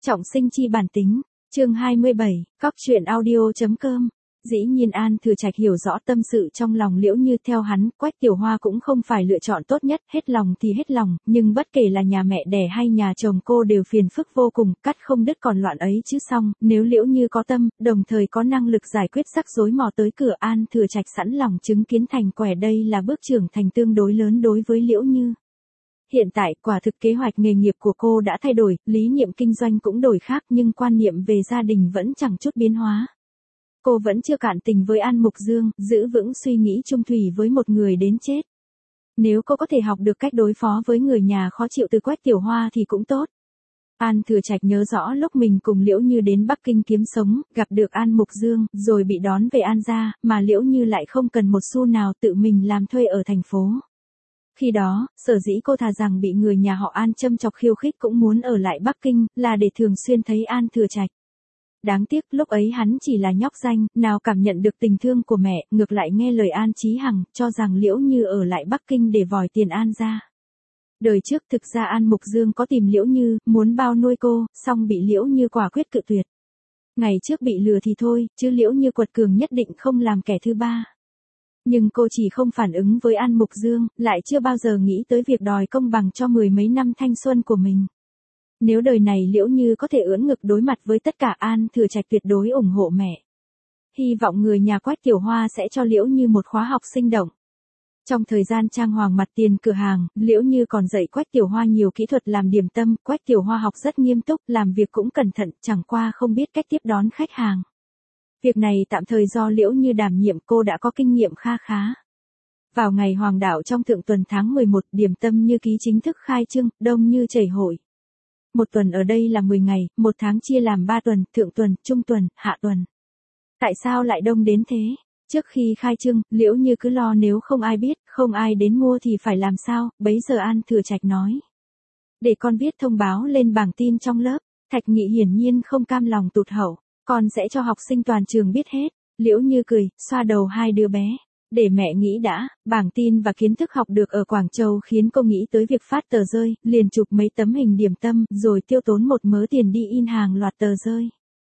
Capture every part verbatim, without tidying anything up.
Trọng sinh chi bản tính, chương hai mươi bảy, cóc truyện audio.com. Dĩ nhiên An Thừa Trạch hiểu rõ tâm sự trong lòng Liễu Như, theo hắn, Quách Tiểu Hoa cũng không phải lựa chọn tốt nhất, hết lòng thì hết lòng, nhưng bất kể là nhà mẹ đẻ hay nhà chồng cô đều phiền phức vô cùng, cắt không đứt còn loạn ấy chứ xong, nếu Liễu Như có tâm, đồng thời có năng lực giải quyết rắc rối mò tới cửa, An Thừa Trạch sẵn lòng chứng kiến thành quẻ, đây là bước trưởng thành tương đối lớn đối với Liễu Như. Hiện tại, quả thực kế hoạch nghề nghiệp của cô đã thay đổi, lý niệm kinh doanh cũng đổi khác, nhưng quan niệm về gia đình vẫn chẳng chút biến hóa. Cô vẫn chưa cạn tình với An Mục Dương, giữ vững suy nghĩ chung thủy với một người đến chết. Nếu cô có thể học được cách đối phó với người nhà khó chịu từ Quách Tiểu Hoa thì cũng tốt. An Thừa Trạch nhớ rõ lúc mình cùng Liễu Như đến Bắc Kinh kiếm sống, gặp được An Mục Dương, rồi bị đón về An gia, mà Liễu Như lại không cần một xu nào, tự mình làm thuê ở thành phố. Khi đó, sở dĩ cô thà rằng bị người nhà họ An châm chọc khiêu khích cũng muốn ở lại Bắc Kinh, là để thường xuyên thấy An Thừa Trạch. Đáng tiếc lúc ấy hắn chỉ là nhóc danh, nào cảm nhận được tình thương của mẹ, ngược lại nghe lời An Chí Hằng, cho rằng Liễu Như ở lại Bắc Kinh để vòi tiền An ra. Đời trước thực ra An Mục Dương có tìm Liễu Như, muốn bao nuôi cô, song bị Liễu Như quả quyết cự tuyệt. Ngày trước bị lừa thì thôi, chứ Liễu Như quật cường nhất định không làm kẻ thứ ba. Nhưng cô chỉ không phản ứng với An Mục Dương, lại chưa bao giờ nghĩ tới việc đòi công bằng cho mười mấy năm thanh xuân của mình. Nếu đời này Liễu Như có thể ưỡn ngực đối mặt với tất cả, An Thừa Trạch tuyệt đối ủng hộ mẹ. Hy vọng người nhà Quách Tiểu Hoa sẽ cho Liễu Như một khóa học sinh động. Trong thời gian trang hoàng mặt tiền cửa hàng, Liễu Như còn dạy Quách Tiểu Hoa nhiều kỹ thuật làm điểm tâm, Quách Tiểu Hoa học rất nghiêm túc, làm việc cũng cẩn thận, chẳng qua không biết cách tiếp đón khách hàng. Việc này tạm thời do Liễu Như đảm nhiệm, cô đã có kinh nghiệm kha khá. Vào ngày hoàng đạo trong thượng tuần tháng mười một, điểm tâm như ký chính thức khai trương, đông như chảy hội. Một tuần ở đây là mười ngày, một tháng chia làm ba tuần, thượng tuần, trung tuần, hạ tuần. Tại sao lại đông đến thế? Trước khi khai trương, Liễu Như cứ lo nếu không ai biết, không ai đến mua thì phải làm sao, bấy giờ An Thừa Trạch nói. Để con viết thông báo lên bảng tin trong lớp. Thạch Nghị hiển nhiên không cam lòng tụt hậu, con sẽ cho học sinh toàn trường biết hết. Liễu Như cười, xoa đầu hai đứa bé. Để mẹ nghĩ đã, bảng tin và kiến thức học được ở Quảng Châu khiến cô nghĩ tới việc phát tờ rơi, liền chụp mấy tấm hình điểm tâm, rồi tiêu tốn một mớ tiền đi in hàng loạt tờ rơi.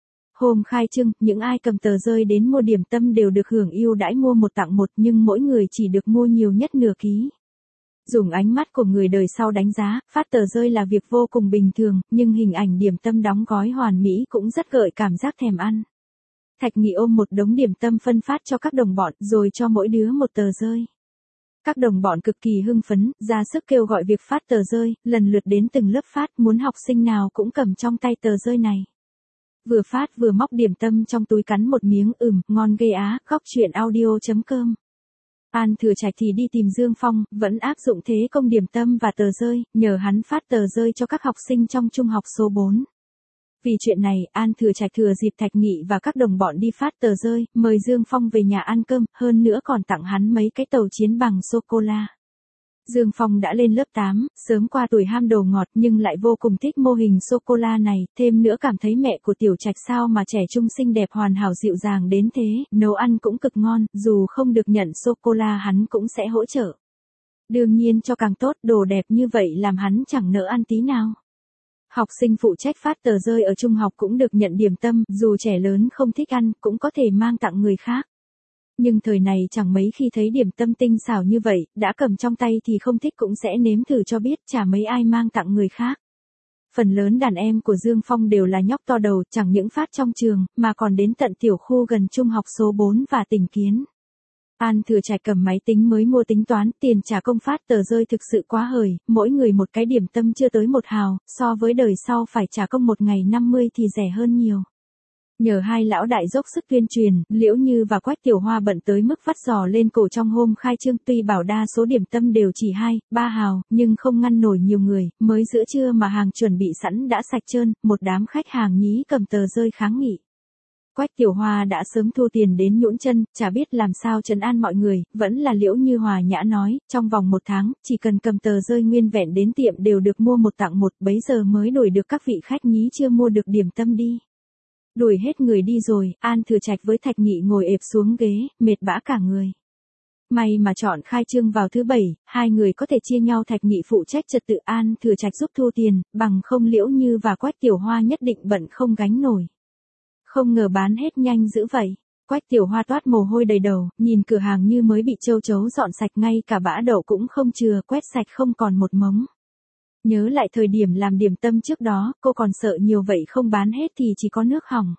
Hôm khai trương, những ai cầm tờ rơi đến mua điểm tâm đều được hưởng ưu đãi mua một tặng một, nhưng mỗi người chỉ được mua nhiều nhất nửa ký. Dùng ánh mắt của người đời sau đánh giá, phát tờ rơi là việc vô cùng bình thường, nhưng hình ảnh điểm tâm đóng gói hoàn mỹ cũng rất gợi cảm giác thèm ăn. Thạch Nghị ôm một đống điểm tâm phân phát cho các đồng bọn, rồi cho mỗi đứa một tờ rơi. Các đồng bọn cực kỳ hưng phấn, ra sức kêu gọi việc phát tờ rơi, lần lượt đến từng lớp phát, muốn học sinh nào cũng cầm trong tay tờ rơi này. Vừa phát vừa móc điểm tâm trong túi cắn một miếng, ừm, ngon ghê á, cóc truyện audio.com. An Thừa Trạch thì đi tìm Dương Phong, vẫn áp dụng thế công điểm tâm và tờ rơi, nhờ hắn phát tờ rơi cho các học sinh trong trung học số bốn. Vì chuyện này, An Thừa Trạch thừa dịp Thạch Nghị và các đồng bọn đi phát tờ rơi, mời Dương Phong về nhà ăn cơm, hơn nữa còn tặng hắn mấy cái tàu chiến bằng sô-cô-la. Dương Phong đã lên lớp tám, sớm qua tuổi ham đồ ngọt nhưng lại vô cùng thích mô hình sô-cô-la này, thêm nữa cảm thấy mẹ của Tiểu Trạch sao mà trẻ trung xinh đẹp hoàn hảo dịu dàng đến thế, nấu ăn cũng cực ngon, dù không được nhận sô-cô-la hắn cũng sẽ hỗ trợ. Đương nhiên cho càng tốt, đồ đẹp như vậy làm hắn chẳng nỡ ăn tí nào. Học sinh phụ trách phát tờ rơi ở trung học cũng được nhận điểm tâm, dù trẻ lớn không thích ăn, cũng có thể mang tặng người khác. Nhưng thời này chẳng mấy khi thấy điểm tâm tinh xảo như vậy, đã cầm trong tay thì không thích cũng sẽ nếm thử cho biết, chả mấy ai mang tặng người khác. Phần lớn đàn em của Dương Phong đều là nhóc to đầu, chẳng những phát trong trường, mà còn đến tận tiểu khu gần trung học số bốn và Tỉnh Kiến. An Thừa Trạch cầm máy tính mới mua tính toán, tiền trả công phát tờ rơi thực sự quá hời, mỗi người một cái điểm tâm chưa tới một hào, so với đời sau phải trả công một ngày năm mươi thì rẻ hơn nhiều. Nhờ hai lão đại dốc sức tuyên truyền, Liễu Như và Quách Tiểu Hoa bận tới mức vắt giò lên cổ trong hôm khai trương, tuy bảo đa số điểm tâm đều chỉ hai, ba hào, nhưng không ngăn nổi nhiều người, mới giữa trưa mà hàng chuẩn bị sẵn đã sạch trơn, một đám khách hàng nhí cầm tờ rơi kháng nghị. Quách Tiểu Hoa đã sớm thu tiền đến nhũn chân, chả biết làm sao trấn an mọi người, vẫn là Liễu Như hòa nhã nói, trong vòng một tháng, chỉ cần cầm tờ rơi nguyên vẹn đến tiệm đều được mua một tặng một, bấy giờ mới đuổi được các vị khách nhí chưa mua được điểm tâm đi. Đuổi hết người đi rồi, An Thừa Trạch với Thạch Nghị ngồi ệp xuống ghế, mệt bã cả người. May mà chọn khai trương vào thứ bảy, hai người có thể chia nhau Thạch Nghị phụ trách trật tự, An Thừa Trạch giúp thu tiền, bằng không Liễu Như và Quách Tiểu Hoa nhất định bận không gánh nổi. Không ngờ bán hết nhanh dữ vậy. Quách Tiểu Hoa toát mồ hôi đầy đầu, nhìn cửa hàng như mới bị châu chấu dọn sạch, ngay cả bã đậu cũng không chừa, quét sạch không còn một mống. Nhớ lại thời điểm làm điểm tâm trước đó, cô còn sợ nhiều vậy không bán hết thì chỉ có nước hỏng.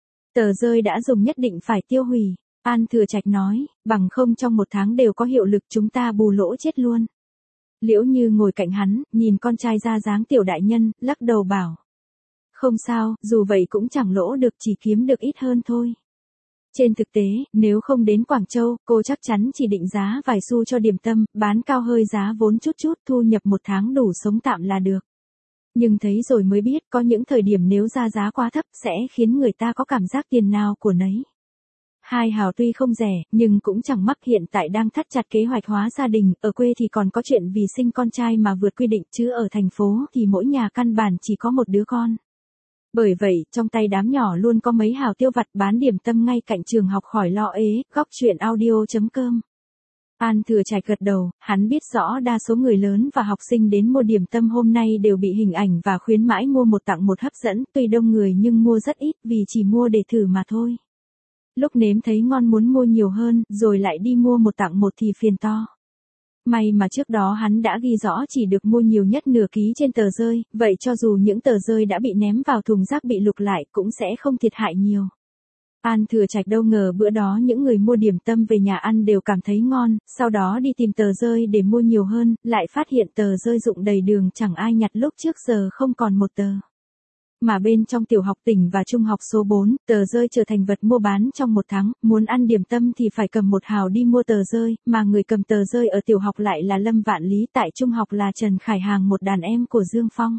Tờ rơi đã dùng nhất định phải tiêu hủy. An Thừa Trạch nói, bằng không trong một tháng đều có hiệu lực, chúng ta bù lỗ chết luôn. Liễu Như ngồi cạnh hắn, nhìn con trai ra dáng tiểu đại nhân, lắc đầu bảo. Không sao, dù vậy cũng chẳng lỗ được, chỉ kiếm được ít hơn thôi. Trên thực tế, nếu không đến Quảng Châu, cô chắc chắn chỉ định giá vài xu cho điểm tâm, bán cao hơi giá vốn chút chút, thu nhập một tháng đủ sống tạm là được. Nhưng thấy rồi mới biết, có những thời điểm nếu ra giá quá thấp sẽ khiến người ta có cảm giác tiền nào của nấy. Hai hào tuy không rẻ, nhưng cũng chẳng mắc, hiện tại đang thắt chặt kế hoạch hóa gia đình, ở quê thì còn có chuyện vì sinh con trai mà vượt quy định, chứ ở thành phố thì mỗi nhà căn bản chỉ có một đứa con. Bởi vậy, trong tay đám nhỏ luôn có mấy hào tiêu vặt, bán điểm tâm ngay cạnh trường học khỏi lo ế. Góc truyện audio chấm com. An Thừa Trạch gật đầu, hắn biết rõ đa số người lớn và học sinh đến mua điểm tâm hôm nay đều bị hình ảnh và khuyến mãi mua một tặng một hấp dẫn, tuy đông người nhưng mua rất ít vì chỉ mua để thử mà thôi. Lúc nếm thấy ngon muốn mua nhiều hơn, rồi lại đi mua một tặng một thì phiền to. May mà trước đó hắn đã ghi rõ chỉ được mua nhiều nhất nửa ký trên tờ rơi, vậy cho dù những tờ rơi đã bị ném vào thùng rác bị lục lại cũng sẽ không thiệt hại nhiều. An Thừa Trạch đâu ngờ bữa đó những người mua điểm tâm về nhà ăn đều cảm thấy ngon, sau đó đi tìm tờ rơi để mua nhiều hơn, lại phát hiện tờ rơi rụng đầy đường, chẳng ai nhặt, lúc trước giờ không còn một tờ. Mà bên trong tiểu học tỉnh và trung học số bốn, tờ rơi trở thành vật mua bán trong một tháng, muốn ăn điểm tâm thì phải cầm một hào đi mua tờ rơi, mà người cầm tờ rơi ở tiểu học lại là Lâm Vạn Lý, tại trung học là Trần Khải Hàng, một đàn em của Dương Phong.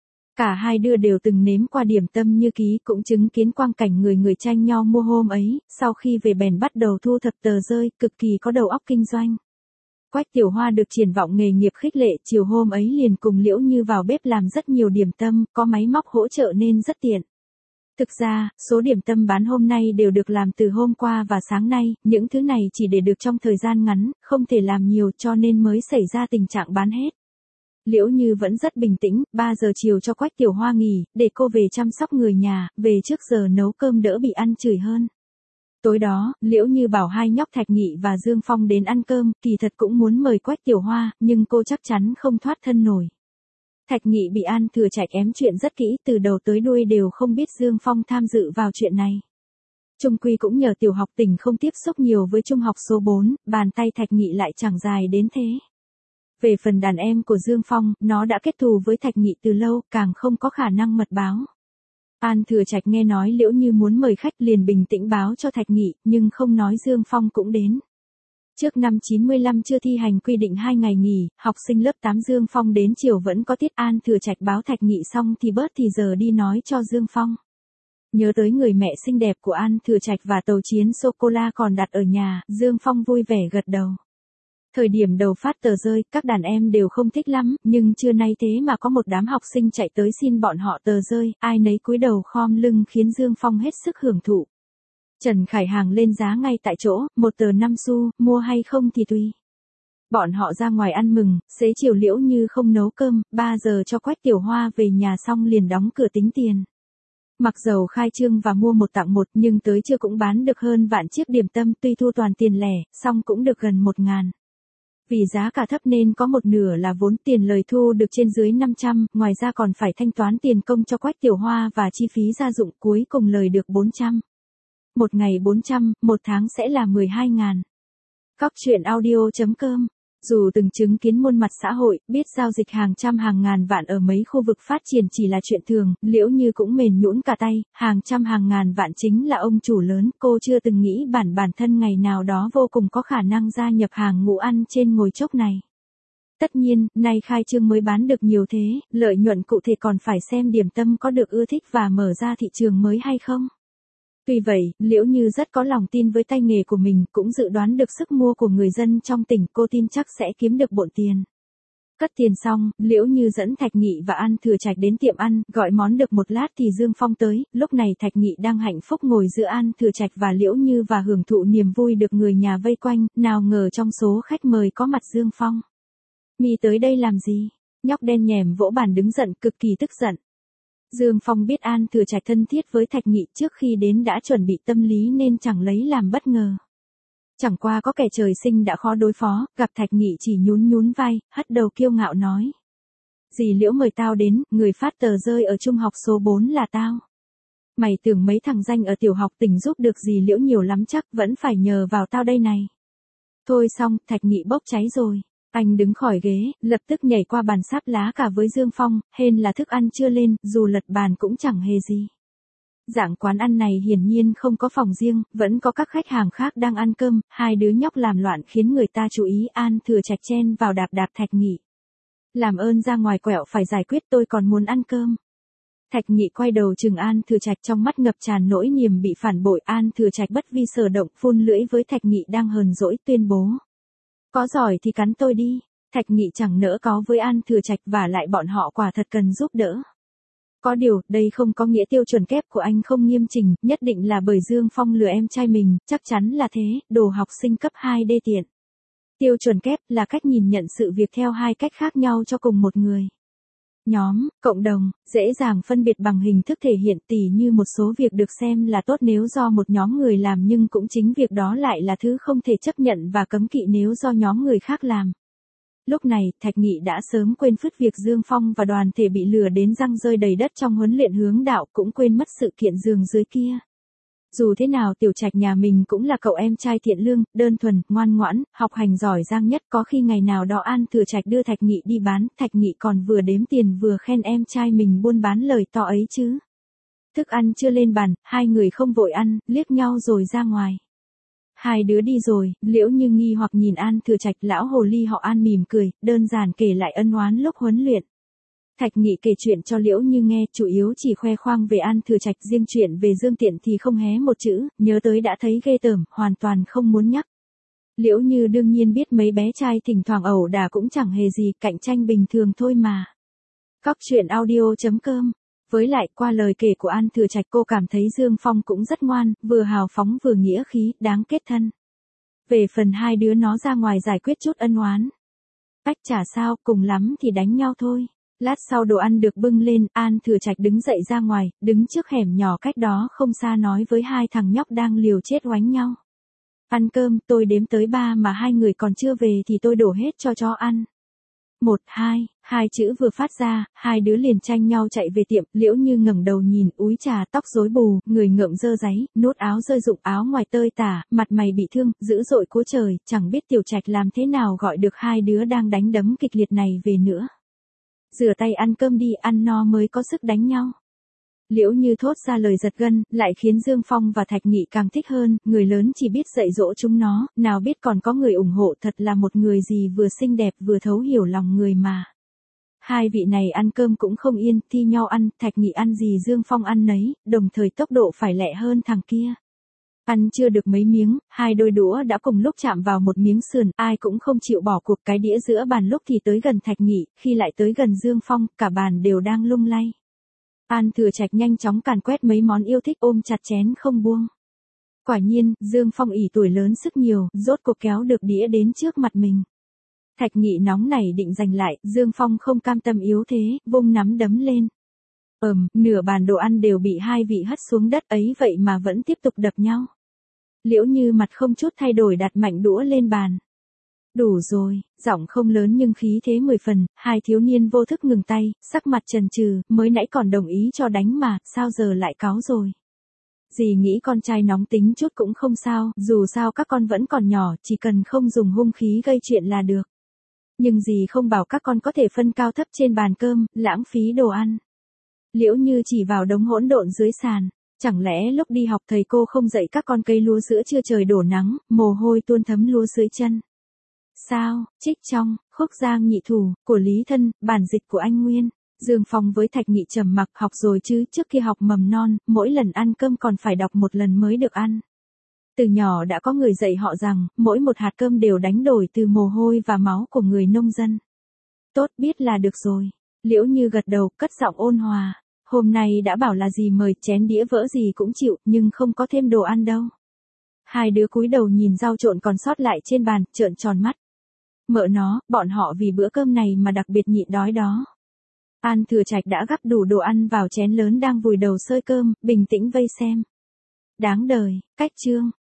Cả hai đứa đều từng nếm qua điểm tâm như ký, cũng chứng kiến quang cảnh người người tranh nhau mua hôm ấy, sau khi về bèn bắt đầu thu thập tờ rơi, cực kỳ có đầu óc kinh doanh. Quách Tiểu Hoa được triển vọng nghề nghiệp khích lệ, chiều hôm ấy liền cùng Liễu Như vào bếp làm rất nhiều điểm tâm, có máy móc hỗ trợ nên rất tiện. Thực ra, số điểm tâm bán hôm nay đều được làm từ hôm qua và sáng nay, những thứ này chỉ để được trong thời gian ngắn, không thể làm nhiều cho nên mới xảy ra tình trạng bán hết. Liễu Như vẫn rất bình tĩnh, ba giờ chiều cho Quách Tiểu Hoa nghỉ, để cô về chăm sóc người nhà, về trước giờ nấu cơm đỡ bị ăn chửi hơn. Tối đó, Liễu Như bảo hai nhóc Thạch Nghị và Dương Phong đến ăn cơm, kỳ thật cũng muốn mời Quách Tiểu Hoa, nhưng cô chắc chắn không thoát thân nổi. Thạch Nghị bị An Thừa Trạch ém chuyện rất kỹ, từ đầu tới đuôi đều không biết Dương Phong tham dự vào chuyện này. Trung quy cũng nhờ tiểu học tỉnh không tiếp xúc nhiều với trung học số bốn, bàn tay Thạch Nghị lại chẳng dài đến thế. Về phần đàn em của Dương Phong, nó đã kết thù với Thạch Nghị từ lâu, càng không có khả năng mật báo. An Thừa Trạch nghe nói Liễu Như muốn mời khách liền bình tĩnh báo cho Thạch Nghị, nhưng không nói Dương Phong cũng đến. Trước năm chín mươi lăm chưa thi hành quy định hai ngày nghỉ, học sinh lớp tám Dương Phong đến chiều vẫn có tiết. An Thừa Trạch báo Thạch Nghị xong thì bớt thì giờ đi nói cho Dương Phong. Nhớ tới người mẹ xinh đẹp của An Thừa Trạch và tàu chiến sô-cô-la còn đặt ở nhà, Dương Phong vui vẻ gật đầu. Thời điểm đầu phát tờ rơi, các đàn em đều không thích lắm, nhưng trưa nay thế mà có một đám học sinh chạy tới xin bọn họ tờ rơi, ai nấy cúi đầu khom lưng khiến Dương Phong hết sức hưởng thụ. Trần Khải Hàng lên giá ngay tại chỗ, một tờ năm xu, mua hay không thì tùy. Bọn họ ra ngoài ăn mừng, xế chiều Liễu Như không nấu cơm, ba giờ cho Quách Tiểu Hoa về nhà xong liền đóng cửa tính tiền. Mặc dầu khai trương và mua một tặng một nhưng tới trưa cũng bán được hơn vạn chiếc điểm tâm, tuy thu toàn tiền lẻ, xong cũng được gần một ngàn. Vì giá cả thấp nên có một nửa là vốn, tiền lời thu được trên dưới năm trăm, ngoài ra còn phải thanh toán tiền công cho Quách Tiểu Hoa và chi phí gia dụng, cuối cùng lời được bốn trăm. Một ngày bốn trăm, một tháng sẽ là mười hai ngàn. Góc truyện audio chấm com. Dù từng chứng kiến muôn mặt xã hội, biết giao dịch hàng trăm hàng ngàn vạn ở mấy khu vực phát triển chỉ là chuyện thường, Liễu Như cũng mềm nhũn cả tay, hàng trăm hàng ngàn vạn chính là ông chủ lớn, cô chưa từng nghĩ bản bản thân ngày nào đó vô cùng có khả năng gia nhập hàng ngũ ăn trên ngồi chốc này. Tất nhiên, nay khai trương mới bán được nhiều thế, lợi nhuận cụ thể còn phải xem điểm tâm có được ưa thích và mở ra thị trường mới hay không. Tuy vậy, Liễu Như rất có lòng tin với tay nghề của mình, cũng dự đoán được sức mua của người dân trong tỉnh, cô tin chắc sẽ kiếm được bộn tiền. Cất tiền xong, Liễu Như dẫn Thạch Nghị và An Thừa Trạch đến tiệm ăn, gọi món được một lát thì Dương Phong tới, lúc này Thạch Nghị đang hạnh phúc ngồi giữa An Thừa Trạch và Liễu Như và hưởng thụ niềm vui được người nhà vây quanh, nào ngờ trong số khách mời có mặt Dương Phong. Mi tới đây làm gì? Nhóc đen nhèm vỗ bàn đứng giận, cực kỳ tức giận. Dương Phong biết An Thừa Trạch thân thiết với Thạch Nghị trước khi đến đã chuẩn bị tâm lý nên chẳng lấy làm bất ngờ. Chẳng qua có kẻ trời sinh đã khó đối phó, gặp Thạch Nghị chỉ nhún nhún vai, hất đầu kiêu ngạo nói. Dì Liễu mời tao đến, người phát tờ rơi ở trung học số bốn là tao. Mày tưởng mấy thằng danh ở tiểu học tỉnh giúp được dì Liễu nhiều lắm chắc vẫn phải nhờ vào tao đây này. Thôi xong, Thạch Nghị bốc cháy rồi. Anh đứng khỏi ghế, lập tức nhảy qua bàn sáp lá cả với Dương Phong, hên là thức ăn chưa lên, dù lật bàn cũng chẳng hề gì. Dạng quán ăn này hiển nhiên không có phòng riêng, vẫn có các khách hàng khác đang ăn cơm, hai đứa nhóc làm loạn khiến người ta chú ý. An Thừa Trạch chen vào đạp đạp Thạch Nghị. Làm ơn ra ngoài quẹo phải giải quyết, tôi còn muốn ăn cơm. Thạch Nghị quay đầu chừng An Thừa Trạch, trong mắt ngập tràn nỗi niềm bị phản bội. An Thừa Trạch bất vi sở động, phun lưỡi với Thạch Nghị đang hờn dỗi, tuyên bố. Có giỏi thì cắn tôi đi. Thạch Nghị chẳng nỡ có với An Thừa Trạch, và lại bọn họ quả thật cần giúp đỡ. Có điều, đây không có nghĩa tiêu chuẩn kép của anh không nghiêm chỉnh, nhất định là bởi Dương Phong lừa em trai mình, chắc chắn là thế, đồ học sinh cấp hai đê tiện. Tiêu chuẩn kép là cách nhìn nhận sự việc theo hai cách khác nhau cho cùng một người. Nhóm, cộng đồng, dễ dàng phân biệt bằng hình thức thể hiện, tỉ như một số việc được xem là tốt nếu do một nhóm người làm, nhưng cũng chính việc đó lại là thứ không thể chấp nhận và cấm kỵ nếu do nhóm người khác làm. Lúc này, Thạch Nghị đã sớm quên phứt việc Dương Phong và đoàn thể bị lừa đến răng rơi đầy đất trong huấn luyện hướng đạo, cũng quên mất sự kiện giường dưới kia. Dù thế nào Tiểu Trạch nhà mình cũng là cậu em trai thiện lương, đơn thuần, ngoan ngoãn, học hành giỏi giang nhất, có khi ngày nào đó An Thừa Trạch đưa Thạch Nghị đi bán, Thạch Nghị còn vừa đếm tiền vừa khen em trai mình buôn bán lời to ấy chứ. Thức ăn chưa lên bàn, hai người không vội ăn, liếc nhau rồi ra ngoài. Hai đứa đi rồi, Liễu Như nghi hoặc nhìn An Thừa Trạch, lão hồ ly họ An mỉm cười, đơn giản kể lại ân oán lúc huấn luyện. Thạch Nghị kể chuyện cho Liễu Như nghe, chủ yếu chỉ khoe khoang về An Thừa Trạch, riêng chuyện về Dương Tiện thì không hé một chữ, nhớ tới đã thấy ghê tởm, hoàn toàn không muốn nhắc. Liễu Như đương nhiên biết mấy bé trai thỉnh thoảng ẩu đả cũng chẳng hề gì, cạnh tranh bình thường thôi mà. Cóc truyện audio chấm com. Với lại, qua lời kể của An Thừa Trạch cô cảm thấy Dương Phong cũng rất ngoan, vừa hào phóng vừa nghĩa khí, đáng kết thân. Về phần hai đứa nó ra ngoài giải quyết chút ân oán. Cách chả sao, cùng lắm thì đánh nhau thôi. Lát sau đồ ăn được bưng lên, An Thừa Trạch đứng dậy ra ngoài, đứng trước hẻm nhỏ cách đó không xa nói với hai thằng nhóc đang liều chết oánh nhau. Ăn cơm, tôi đếm tới ba mà hai người còn chưa về thì tôi đổ hết cho chó ăn. Một, hai, hai chữ vừa phát ra, hai đứa liền tranh nhau chạy về tiệm. Liễu Như ngẩng đầu nhìn, úi trà, tóc rối bù, người ngợm dơ dáy, nốt áo rơi rụng, áo ngoài tơi tả, mặt mày bị thương, dữ dội cúa trời, chẳng biết Tiểu Trạch làm thế nào gọi được hai đứa đang đánh đấm kịch liệt này về nữa. Rửa tay ăn cơm đi, ăn no mới có sức đánh nhau. Liễu Như thốt ra lời giật gân, lại khiến Dương Phong và Thạch Nghị càng thích hơn, người lớn chỉ biết dạy dỗ chúng nó, nào biết còn có người ủng hộ, thật là một người gì vừa xinh đẹp vừa thấu hiểu lòng người mà. Hai vị này ăn cơm cũng không yên, thi nhau ăn, Thạch Nghị ăn gì Dương Phong ăn nấy, đồng thời tốc độ phải lẹ hơn thằng kia. Ăn chưa được mấy miếng, hai đôi đũa đã cùng lúc chạm vào một miếng sườn, ai cũng không chịu bỏ cuộc. Cái đĩa giữa bàn lúc thì tới gần Thạch Nghị, khi lại tới gần Dương Phong, cả bàn đều đang lung lay. An Thừa Trạch nhanh chóng càn quét mấy món yêu thích, ôm chặt chén không buông. Quả nhiên, Dương Phong ỷ tuổi lớn sức nhiều, rốt cuộc kéo được đĩa đến trước mặt mình. Thạch Nghị nóng nảy định giành lại, Dương Phong không cam tâm yếu thế, vung nắm đấm lên. Ầm, nửa bàn đồ ăn đều bị hai vị hất xuống đất ấy vậy mà vẫn tiếp tục đập nhau. Liễu Như mặt không chút thay đổi đặt mạnh đũa lên bàn. Đủ rồi, giọng không lớn nhưng khí thế mười phần, hai thiếu niên vô thức ngừng tay, sắc mặt chần chừ, mới nãy còn đồng ý cho đánh mà, sao giờ lại cáu rồi. Dì nghĩ con trai nóng tính chút cũng không sao, dù sao các con vẫn còn nhỏ, chỉ cần không dùng hung khí gây chuyện là được. Nhưng dì không bảo các con có thể phân cao thấp trên bàn cơm, lãng phí đồ ăn. Liễu Như chỉ vào đống hỗn độn dưới sàn. Chẳng lẽ lúc đi học thầy cô không dạy các con cây lúa giữa trưa trời đổ nắng, mồ hôi tuôn thấm lúa dưới chân? Sao, trích trong, khúc giang nhị thủ, của Lý Thân, bản dịch của anh Nguyên. Dương Phong với Thạch Nghị trầm mặc, học rồi chứ, trước khi học mầm non, mỗi lần ăn cơm còn phải đọc một lần mới được ăn. Từ nhỏ đã có người dạy họ rằng, mỗi một hạt cơm đều đánh đổi từ mồ hôi và máu của người nông dân. Tốt, biết là được rồi. Liễu Như gật đầu, cất giọng ôn hòa. Hôm nay đã bảo là gì mời, chén đĩa vỡ gì cũng chịu, nhưng không có thêm đồ ăn đâu. Hai đứa cúi đầu nhìn rau trộn còn sót lại trên bàn, trợn tròn mắt. Mợ nó, bọn họ vì bữa cơm này mà đặc biệt nhịn đói đó. An Thừa Trạch đã gắp đủ đồ ăn vào chén lớn đang vùi đầu xơi cơm, bình tĩnh vây xem. Đáng đời, cách chương.